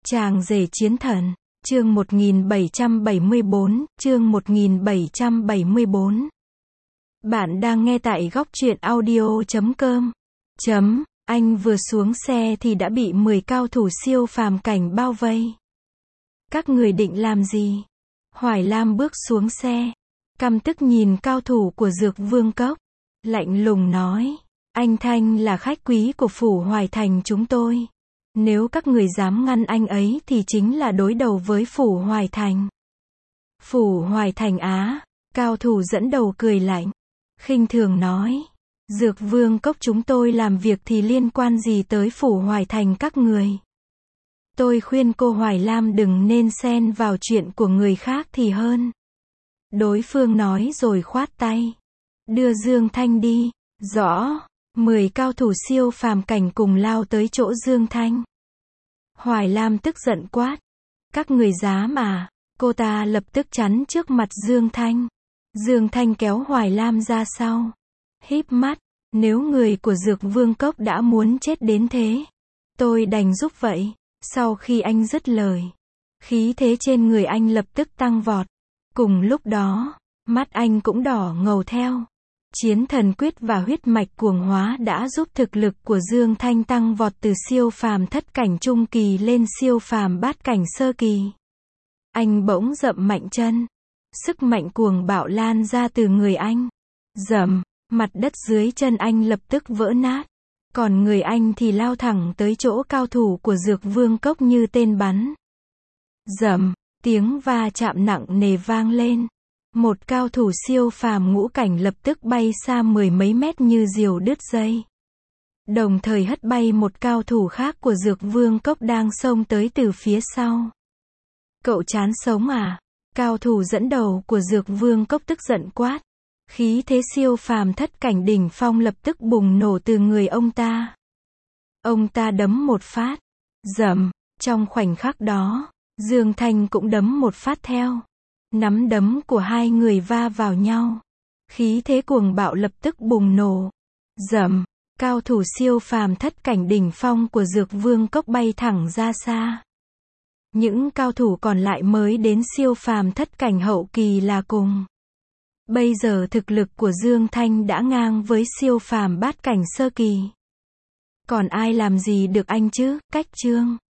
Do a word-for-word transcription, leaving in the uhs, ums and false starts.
Chàng rể chiến thần, chương một nghìn bảy trăm bảy mươi bốn, chương một nghìn bảy trăm bảy mươi bốn. Bạn đang nghe tại góc truyện audio chấm com. Chấm, anh vừa xuống xe thì đã bị mười cao thủ siêu phàm cảnh bao vây. Các người định làm gì? Hoài Lam bước xuống xe, căm tức nhìn cao thủ của Dược Vương Cốc, lạnh lùng nói, anh Thanh là khách quý của phủ Hoài Thành chúng tôi. Nếu các người dám ngăn anh ấy thì chính là đối đầu với phủ Hoài Thành. Phủ Hoài Thành á, cao thủ dẫn đầu cười lạnh, khinh thường nói, Dược Vương Cốc chúng tôi làm việc thì liên quan gì tới phủ Hoài Thành các người. Tôi khuyên cô Hoài Lam đừng nên xen vào chuyện của người khác thì hơn. Đối phương nói rồi khoát tay, đưa Dương Thanh đi. Rõ. Mười cao thủ siêu phàm cảnh cùng lao tới chỗ Dương Thanh. Hoài Lam tức giận quát, các người dám à? Cô ta lập tức chắn trước mặt Dương Thanh. Dương Thanh kéo Hoài Lam ra sau, híp mắt, nếu người của Dược Vương Cốc đã muốn chết đến thế, tôi đành giúp vậy. Sau khi anh dứt lời, khí thế trên người anh lập tức tăng vọt. Cùng lúc đó, mắt anh cũng đỏ ngầu theo. Chiến thần quyết và huyết mạch cuồng hóa đã giúp thực lực của Dương Thanh tăng vọt từ siêu phàm thất cảnh trung kỳ lên siêu phàm bát cảnh sơ kỳ. Anh bỗng dậm mạnh chân, sức mạnh cuồng bạo lan ra từ người anh. Dầm, mặt đất dưới chân anh lập tức vỡ nát, còn người anh thì lao thẳng tới chỗ cao thủ của Dược Vương Cốc như tên bắn. Dầm, tiếng va chạm nặng nề vang lên. Một cao thủ siêu phàm ngũ cảnh lập tức bay xa mười mấy mét như diều đứt dây. Đồng thời hất bay một cao thủ khác của Dược Vương Cốc đang xông tới từ phía sau. Cậu chán sống à? Cao thủ dẫn đầu của Dược Vương Cốc tức giận quát. Khí thế siêu phàm thất cảnh đỉnh phong lập tức bùng nổ từ người ông ta. Ông ta đấm một phát. Dầm, trong khoảnh khắc đó, Dương Thanh cũng đấm một phát theo. Nắm đấm của hai người va vào nhau. Khí thế cuồng bạo lập tức bùng nổ. Dầm, cao thủ siêu phàm thất cảnh đỉnh phong của Dược Vương Cốc bay thẳng ra xa. Những cao thủ còn lại mới đến siêu phàm thất cảnh hậu kỳ là cùng. Bây giờ thực lực của Dương Thanh đã ngang với siêu phàm bát cảnh sơ kỳ. Còn ai làm gì được anh chứ? Cách chương.